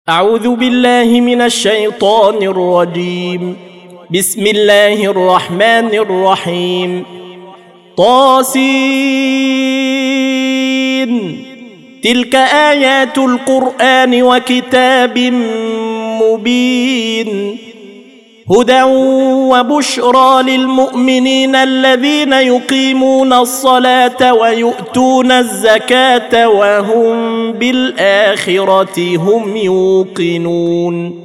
أعوذ بالله من الشيطان الرجيم. بسم الله الرحمن الرحيم. طاسين. تلك آيات القرآن وكتاب مبين، هدى وبشرى للمؤمنين الذين يقيمون الصلاة ويؤتون الزكاة وهم بالآخرة هم يوقنون.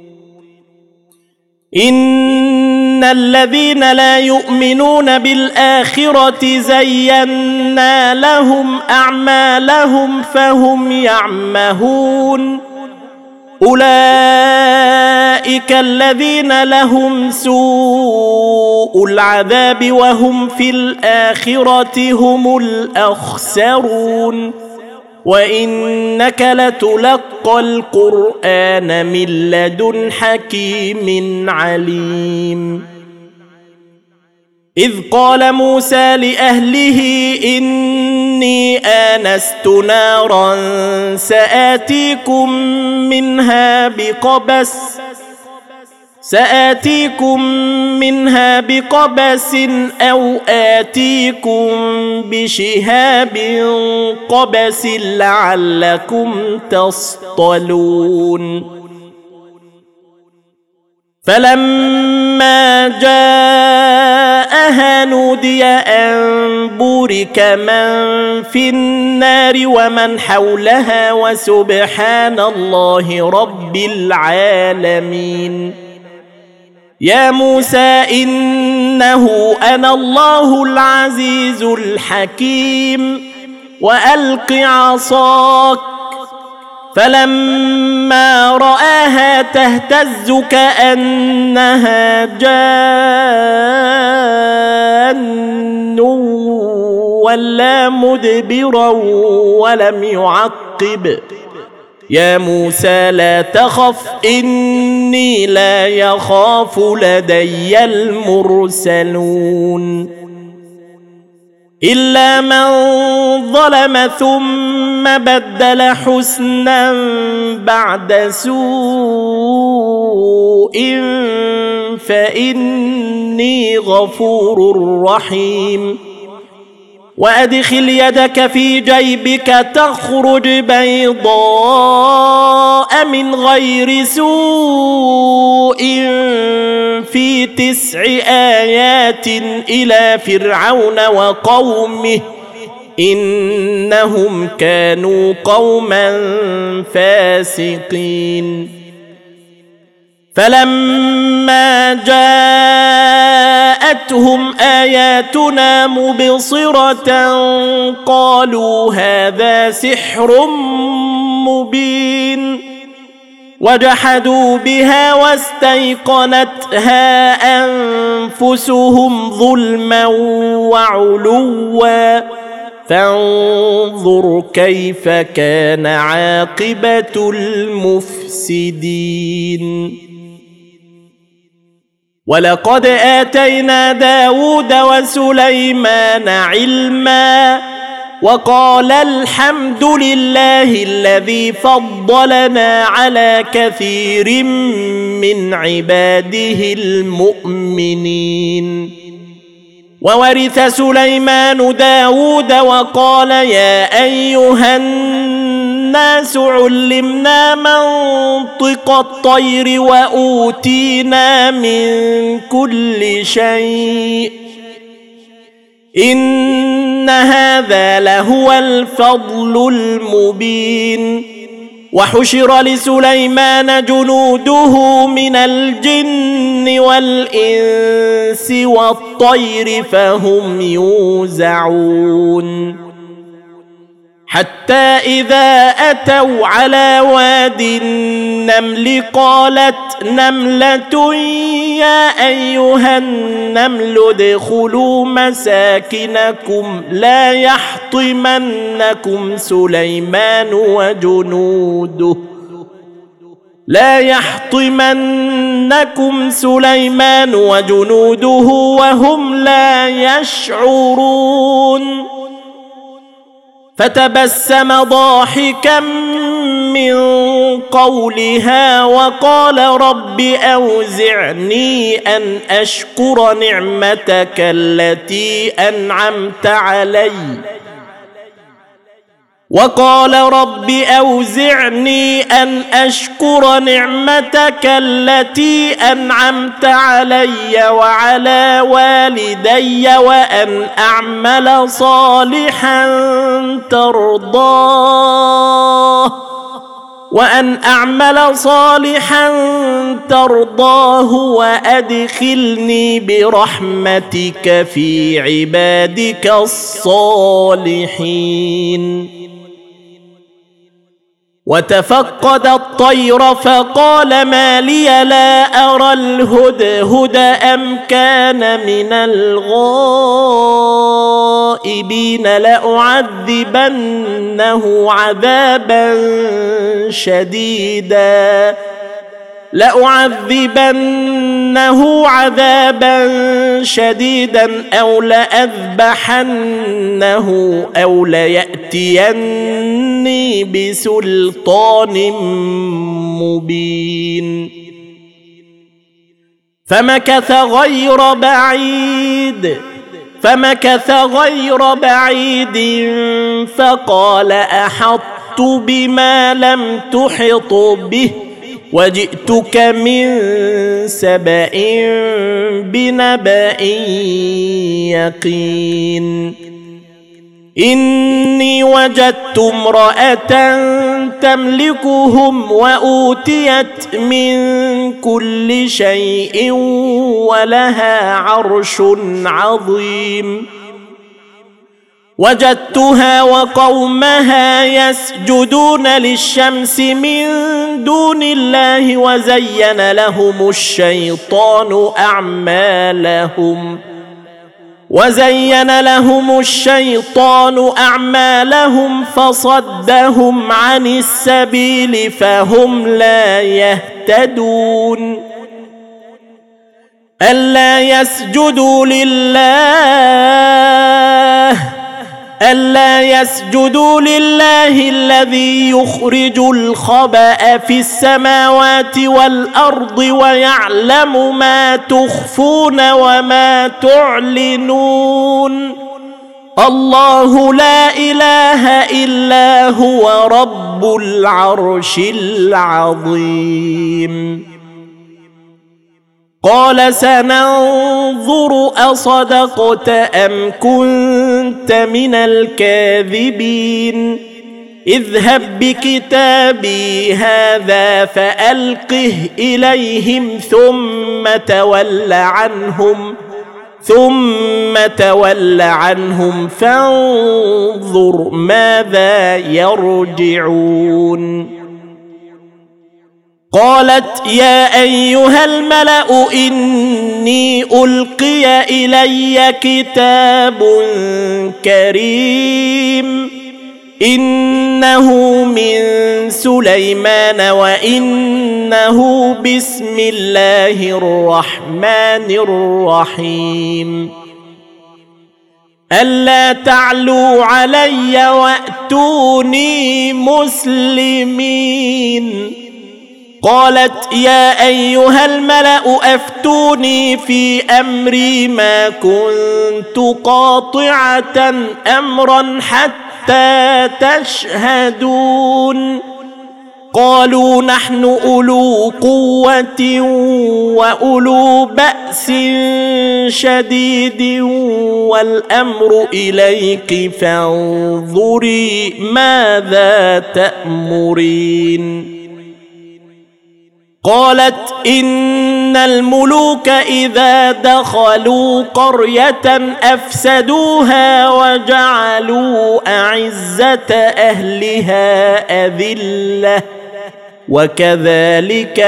إن الذين لا يؤمنون بالآخرة زينا لهم أعمالهم فهم يعمهون. أولئك الذين لهم سوء العذاب وهم في الآخرة هم الأخسرون. وإنك لتلقى القرآن من لدن حكيم عليم. إذ قال موسى لأهله إني آنست نارا سآتيكم منها بقبس أو آتيكم بشهاب قبس لعلكم تصطلون. فلما جاءها نودي أن بورك من في النار ومن حولها وسبحان الله رب العالمين. يا موسى إنه أنا الله العزيز الحكيم وألق عصاك. فلما رآها تهتز كأنها جان ولا مدبرا ولم يعقب. يا موسى لا تخف إني لا يخاف لدي المرسلون. إلا من ظلم ثم بدل حسنا بعد سوء فإني غفور رحيم. وأدخل يدك في جيبك تخرج بيضاء من غير سوء في 9 آيات إلى فرعون وقومه إنهم كانوا قوما فاسقين. فلما جاءتهم آياتنا مبصرة قالوا هذا سحر مبين. وجحدوا بها واستيقنتها أنفسهم ظلما وعلوا فانظر كيف كان عاقبة المفسدين. ولقد آتينا داود وسليمان علما وقال الحمد لله الذي فضلنا على كثير من عباده المؤمنين. وورث سليمان داود وقال يا أيها الناس علمنا منطق الطير وأوتينا من كل شيء إن هذا لهو الفضل المبين. وحشر لسليمان جنوده من الجن والإنس والطير فهم يوزعون. حتى إذا أتوا على واد النمل قالت نملة يا أيها النمل ادخلوا مساكنكم لا يحطمنكم سليمان وجنوده وهم لا يشعرون. فتبسم ضاحكا من قولها وقال رب أوزعني أن أشكر نعمتك التي أنعمت علي وعلى والدي وأن أعمل صالحا ترضاه وأدخلني برحمتك في عبادك الصالحين. وتفقد الطير فقال ما لي لا أرى الهدهد أم كان من الغائبين لأعذبنه عذابا شديدا أو لأذبحنه أو ليأتيني بسلطان مبين. فمكث غير بعيد فقال أحطت بما لم تحط به وجئتك من سبأ بنبأ يقين. إني وجدت امرأة تملكهم وأوتيت من كل شيء ولها عرش عظيم. وجدتها وقومها يسجدون للشمس من دون الله وزين لهم الشيطان أعمالهم فصدهم عن السبيل فهم لا يهتدون. ألا يسجدوا لله الذي يخرج الخبأ في السماوات والأرض ويعلم ما تخفون وما تعلنون. الله لا إله إلا هو رب العرش العظيم. قال سننظر أصدقت أم كنت من الكاذبين. اذهب بكتابي هذا فألقه إليهم ثم تول عنهم فانظر ماذا يرجعون. قالت يا أيها الملأ إني ألقي إلي كتاب كريم إنه من سليمان وإنه بسم الله الرحمن الرحيم. ألا تعلوا علي وأتوني مسلمين. قالت يا أيها الملأ أفتوني في أمري ما كنت قاطعة أمرا حتى تشهدون. قالوا نحن أولو قوة وأولو بأس شديد والأمر إليك فانظري ماذا تأمرين. قالت إن الملوك إذا دخلوا قرية أفسدوها وجعلوا أعزة أهلها أذلة وكذلك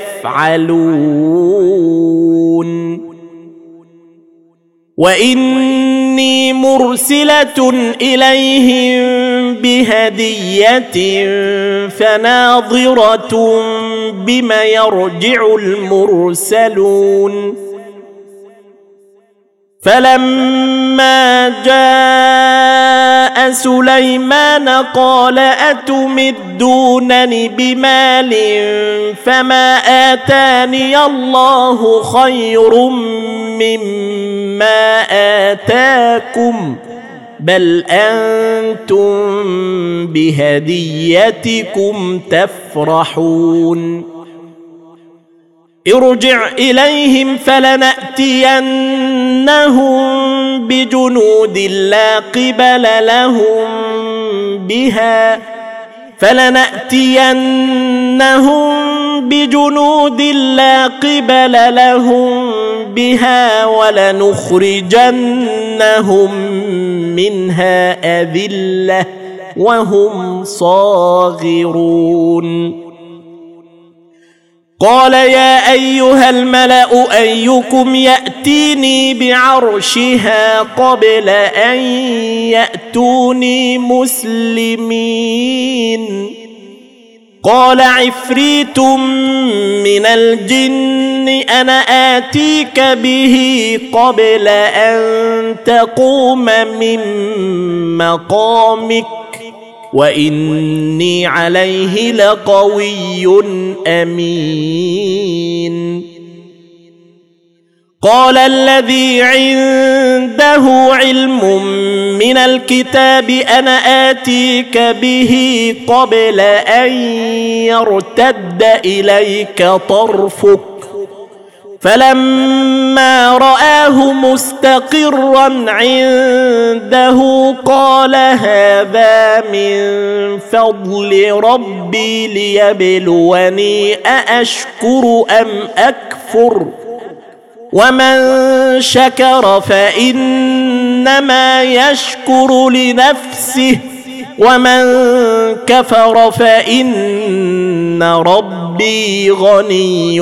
يفعلون. وإني مرسلة إليهم بهدية فناظرة بما يرجع المرسلون. فلما جاء سليمان قال أتمدونني بمال فما آتاني الله خير مما آتاكم بل أنتم بهديتكم تفرحون ارجع إليهم فلنأتينهم بجنود لا قبل لهم بها ولنخرجنهم منها أذلة وهم صاغرون قال يا أيها الملأ أيكم يأتيني بعرشها قبل أن يأتوني مسلمين قال عفريت من الجن أنا آتيك به قبل أن تقوم من مقامك وإني عليه لقوي أمين قال الذي عنده علم من الكتاب أنا آتيك به قبل أن يرتد إليك طرفك فلما رآه مستقرا عنده قال هذا من فضل ربي ليبلوني أأشكر أم أكفر ومن شكر فإنما يشكر لنفسه ومن كفر فإن ربي غني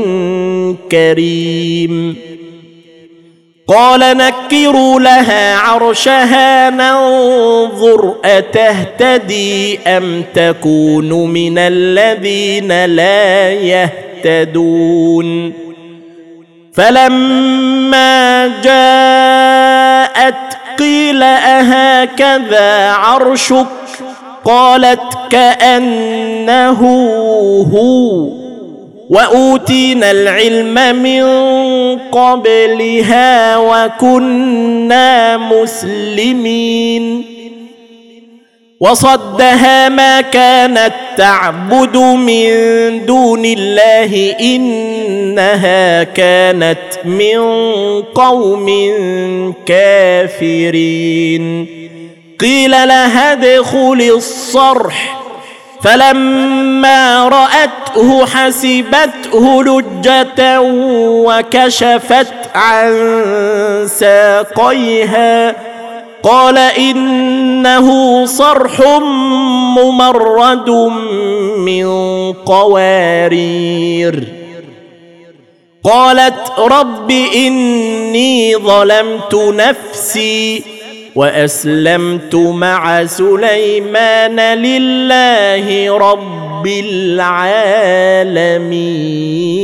كريم قال نكروا لها عرشها ننظر أتهتدي أم تكون من الذين لا يهتدون فلما جاءت قيل أهكذا عرشك قالت كأنه هو وأوتينا العلم من قبلها وكنا مسلمين وصدها ما كانت تعبد من دون الله إنها كانت من قوم كافرين قيل لها ادخل الصرح فلما رأته حسبته لجة وكشفت عن ساقيها قال إنه صرح ممرد من قوارير قالت رب إني ظلمت نفسي وأسلمت مع سليمان لله رب العالمين